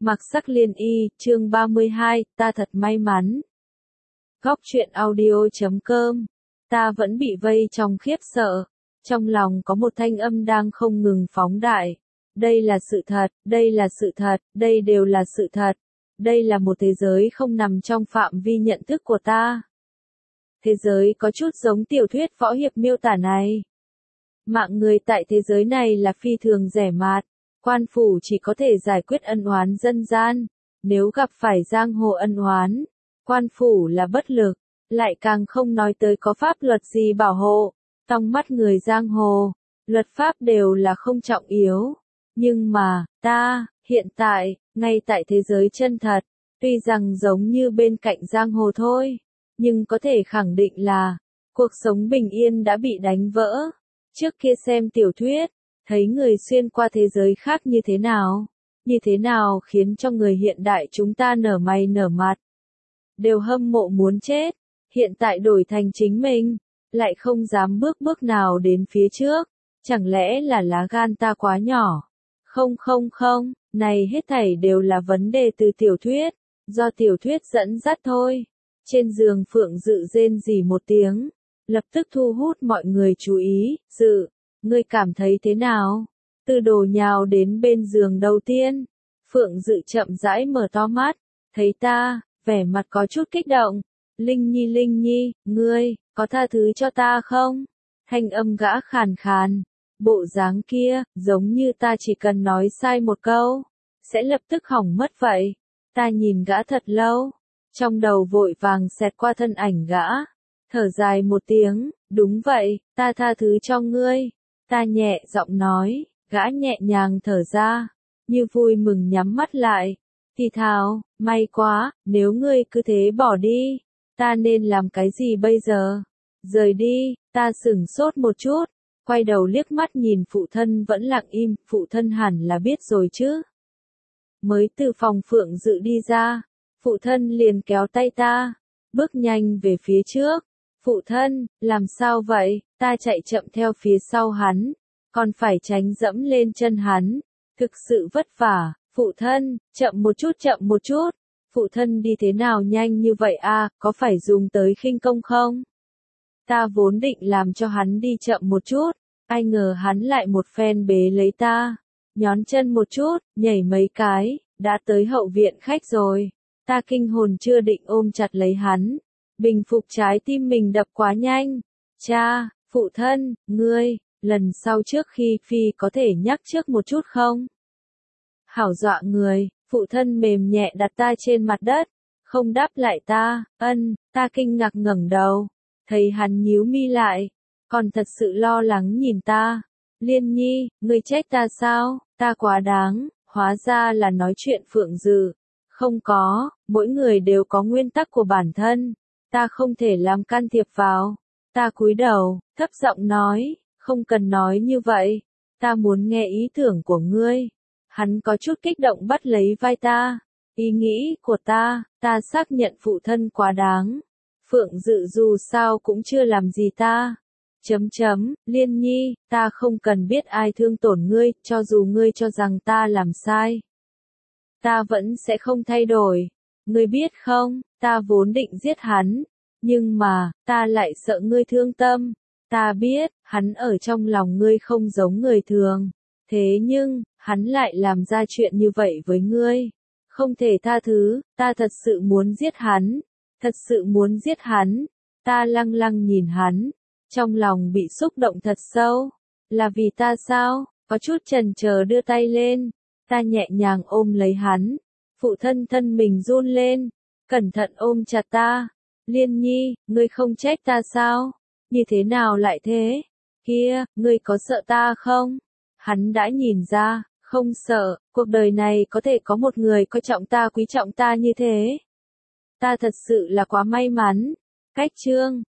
Mặc sắc liên y, chương 32, ta thật may mắn. Góc truyện audio.com. Ta vẫn bị vây trong khiếp sợ. Trong lòng có một thanh âm đang không ngừng phóng đại. Đây là sự thật, đây là sự thật, đây đều là sự thật. Đây là một thế giới không nằm trong phạm vi nhận thức của ta. Thế giới có chút giống tiểu thuyết võ hiệp miêu tả này. Mạng người tại thế giới này là phi thường rẻ mạt. Quan phủ chỉ có thể giải quyết ân oán dân gian. Nếu gặp phải giang hồ ân oán, quan phủ là bất lực, lại càng không nói tới có pháp luật gì bảo hộ. Trong mắt người giang hồ, luật pháp đều là không trọng yếu. Nhưng mà, ta, hiện tại, ngay tại thế giới chân thật, tuy rằng giống như bên cạnh giang hồ thôi, nhưng có thể khẳng định là, cuộc sống bình yên đã bị đánh vỡ. Trước kia xem tiểu thuyết, thấy người xuyên qua thế giới khác như thế nào khiến cho người hiện đại chúng ta nở mày nở mặt. Đều hâm mộ muốn chết, hiện tại đổi thành chính mình, lại không dám bước nào đến phía trước, chẳng lẽ là lá gan ta quá nhỏ? Không, này hết thảy đều là vấn đề từ tiểu thuyết, do tiểu thuyết dẫn dắt thôi. Trên giường Phượng Dự rên rỉ một tiếng, lập tức thu hút mọi người chú ý. Dự, ngươi cảm thấy thế nào? Tư Đồ nhào đến bên giường đầu tiên. Phượng Dự chậm rãi mở to mắt, thấy ta, vẻ mặt có chút kích động. Linh Nhi, ngươi, có tha thứ cho ta không? Thanh âm gã khàn khàn, bộ dáng kia, giống như ta chỉ cần nói sai một câu, sẽ lập tức hỏng mất vậy. Ta nhìn gã thật lâu, trong đầu vội vàng xẹt qua thân ảnh gã, thở dài một tiếng, đúng vậy, ta tha thứ cho ngươi. Ta nhẹ giọng nói, gã nhẹ nhàng thở ra, như vui mừng nhắm mắt lại. Thì thào, may quá, nếu ngươi cứ thế bỏ đi, ta nên làm cái gì bây giờ? Rời đi, ta sửng sốt một chút, quay đầu liếc mắt nhìn phụ thân vẫn lặng im, phụ thân hẳn là biết rồi chứ. Mới từ phòng Phượng Dự đi ra, phụ thân liền kéo tay ta, bước nhanh về phía trước. Phụ thân, làm sao vậy? Ta chạy chậm theo phía sau hắn, còn phải tránh dẫm lên chân hắn. Thực sự vất vả, phụ thân, chậm một chút. Phụ thân đi thế nào nhanh như vậy a, có phải dùng tới khinh công không? Ta vốn định làm cho hắn đi chậm một chút, ai ngờ hắn lại một phen bế lấy ta, nhón chân một chút, nhảy mấy cái, đã tới hậu viện khách rồi. Ta kinh hồn chưa định ôm chặt lấy hắn, bình phục trái tim mình đập quá nhanh. Cha, phụ thân, ngươi, lần sau trước khi phi có thể nhắc trước một chút không? Hảo dọa người, phụ thân mềm nhẹ đặt ta trên mặt đất, không đáp lại ta. Ta kinh ngạc ngẩng đầu, thấy hắn nhíu mi lại, còn thật sự lo lắng nhìn ta. Liên Nhi, ngươi trách ta sao? Ta quá đáng, hóa ra là nói chuyện Phượng Dự. Không có, mỗi người đều có nguyên tắc của bản thân, ta không thể làm can thiệp vào. Ta cúi đầu, thấp giọng nói, không cần nói như vậy, ta muốn nghe ý tưởng của ngươi. Hắn có chút kích động bắt lấy vai ta. Ý nghĩ của ta xác nhận phụ thân quá đáng. Phượng Dự dù sao cũng chưa làm gì ta. Liên Nhi, ta không cần biết ai thương tổn ngươi, cho dù ngươi cho rằng ta làm sai. Ta vẫn sẽ không thay đổi. Ngươi biết không, ta vốn định giết hắn. Nhưng mà, ta lại sợ ngươi thương tâm. Ta biết, hắn ở trong lòng ngươi không giống người thường. Thế nhưng, hắn lại làm ra chuyện như vậy với ngươi. Không thể tha thứ, ta thật sự muốn giết hắn. Ta lăng lăng nhìn hắn, trong lòng bị xúc động thật sâu. Là vì ta sao? Có chút chần chờ đưa tay lên. Ta nhẹ nhàng ôm lấy hắn. Phụ thân thân mình run lên, cẩn thận ôm chặt ta. Liên Nhi, ngươi không trách ta sao? Như thế nào lại thế? Kia, ngươi có sợ ta không? Hắn đã nhìn ra, không sợ, cuộc đời này có thể có một người coi trọng ta quý trọng ta như thế. Ta thật sự là quá may mắn. Cách chương